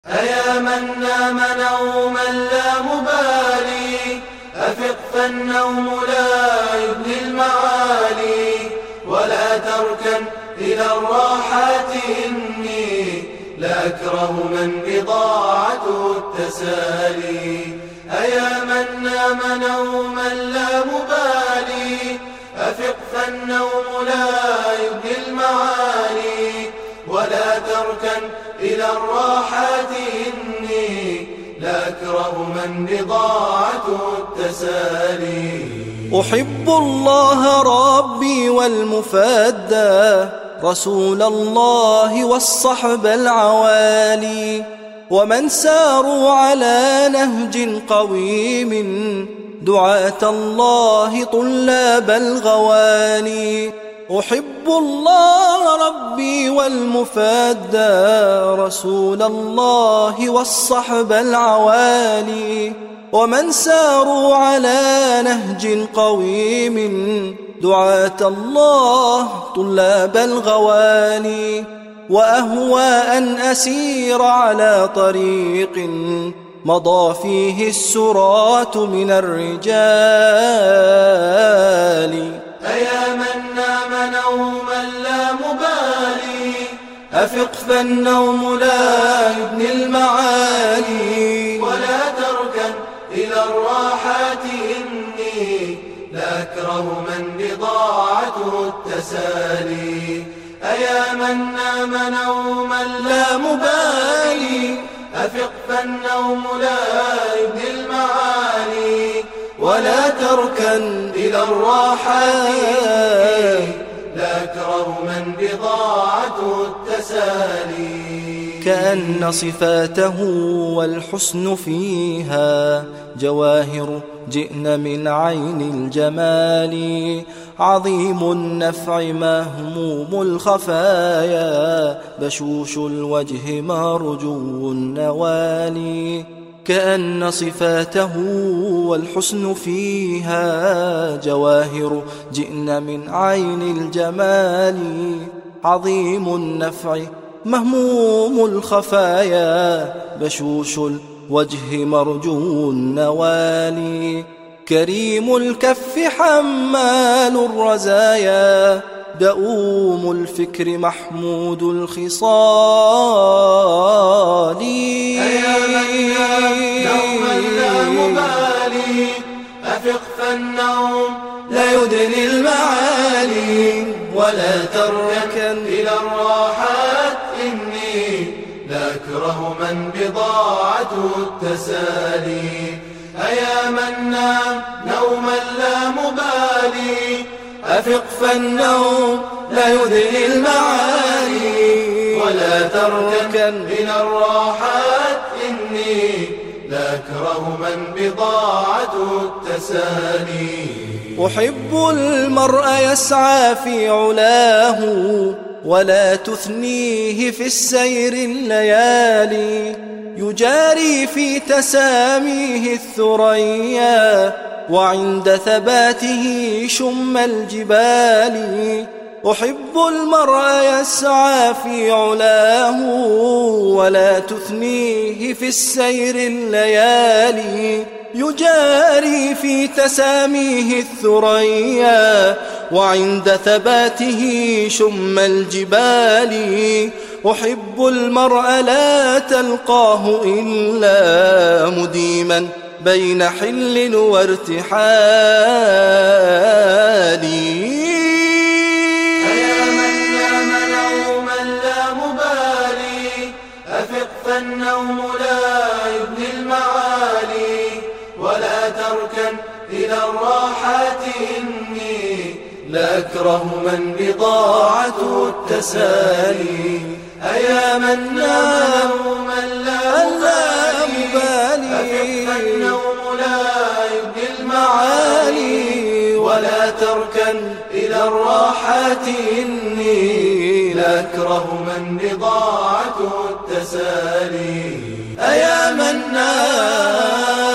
أيا من نام نوما لا مبالي، أفق فالنوم لا يبني المعالي، ولا تركن إلى الراحات إني لا أكره من بضاعته التسالي. أيا من نام نوما لا مبالي، أفق فالنوم لا يبني المعالي، ولا تركن إلى الراحات إني لا أكره من بضاعته التسالي. أحب الله ربي والمفدى، رسول الله والصحب العوالي، ومن ساروا على نهج قويم، دعاة الله طلاب الغواني. أحب الله ربي والمفدى، رسول الله والصحب العوالي، ومن ساروا على نهج قويم، دعاة الله طلاب الغواني. وأهوى أن أسير على طريق مضى فيه السرات من الرجال. أيا من نام نوما لا مبالي، أفق فالنوم لا يبني المعالي، ولا تركن إلى الراحات إني لا أكره من بضاعته التسالي. أيا من نام نوما لا مبالي، أفق فالنوم لا يبني المعالي، ولا تركن إلى الراحات لا أكره من بضاعته التسالي. كأن صفاته والحسن فيها جواهر جئن من عين الجمال، عظيم النفع مهموم الخفايا، بشوش الوجه مرجو النوال. كأن صفاته والحسن فيها جواهر جئن من عين الجمال، عظيم النفع مهموم الخفايا، بشوش الوجه مرجو النوال. كريم الكف حمال الرزايا، دؤوم الفكر محمود الخصال. أيا من نام نوما لا مبالي، أفق فالنوم لا يدني المعالي، ولا تركن إلى الراحات إني لا أكره من بضاعته التسالي. أيا من نام نوما لا مبالي، أفق فالنوم لا يدني المعالي، ولا تركن إلى الراحات إني لا أكره من بضاعته التسالي. أحب المرء يسعى في علاه، ولا تثنيه في السير الليالي، يجاري في تساميه الثريا، وعند ثباته شم الجبال. أحب المرء يسعى في علاه، ولا تثنيه في السير الليالي، يجاري في تساميه الثريا، وعند ثباته شم الجبال. أحب المرء لا تلقاه إلا مديما بين حل وارتحال. أيا من نام نوما لا مبالي، أفق فالنوم لا يبني المعالي، ولا تركن إلى الراحات إني لا أكره من بضاعته التسالي. أيا من نام نوما لا مبالي، أفق فالنوم لا يبني المعالي، ولا تركن إلى الراحات إني لا أكره من بضاعته التسالي. أيا من نام